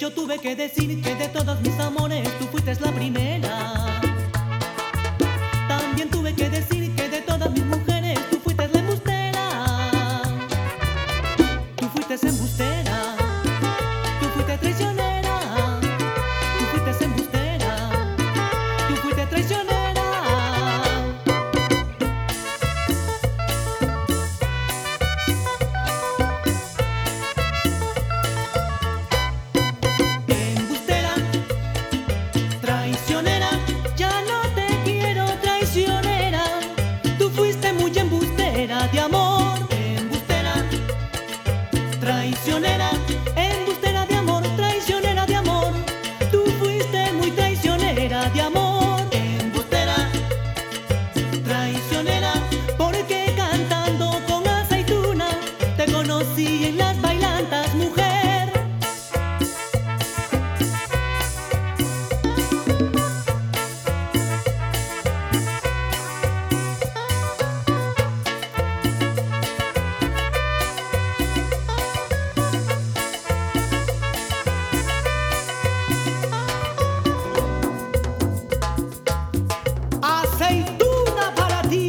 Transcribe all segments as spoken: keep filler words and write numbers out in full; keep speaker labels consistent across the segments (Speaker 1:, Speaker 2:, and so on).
Speaker 1: yo tuve que decir que de todos mis amores tú fuiste la primera. También tuve que decir que de todas mis mujeres tú fuiste la embustera. Tú fuiste embustera, tú fuiste traicionera, tú fuiste embustera, tú fuiste traicionera. Traicionera, ya no te quiero traicionera. Tú fuiste muy embustera de amor. Embustera, traicionera, embustera de amor, traicionera de amor. Tú fuiste muy traicionera de amor. Embustera, traicionera, porque cantando con aceituna te conocí en las bailantas, mujer. Aceituna para ti.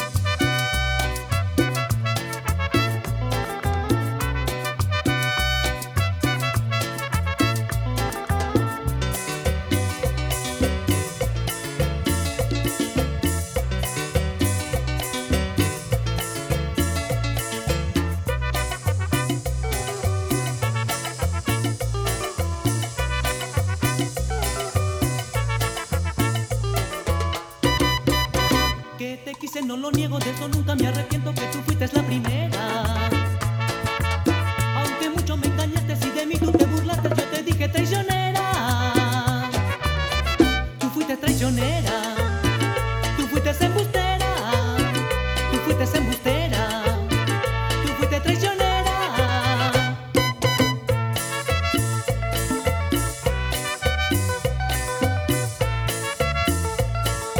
Speaker 1: Que te quise, no lo niego, de eso nunca me arrepiento, que tú fuiste la primera. Aunque mucho me engañaste, si de mí tú te burlaste, yo te dije traicionera. Tú fuiste traicionera, tú fuiste embustera, tú fuiste embustera, tú fuiste traicionera.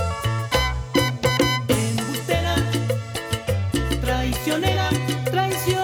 Speaker 1: Traicionera, traicionera.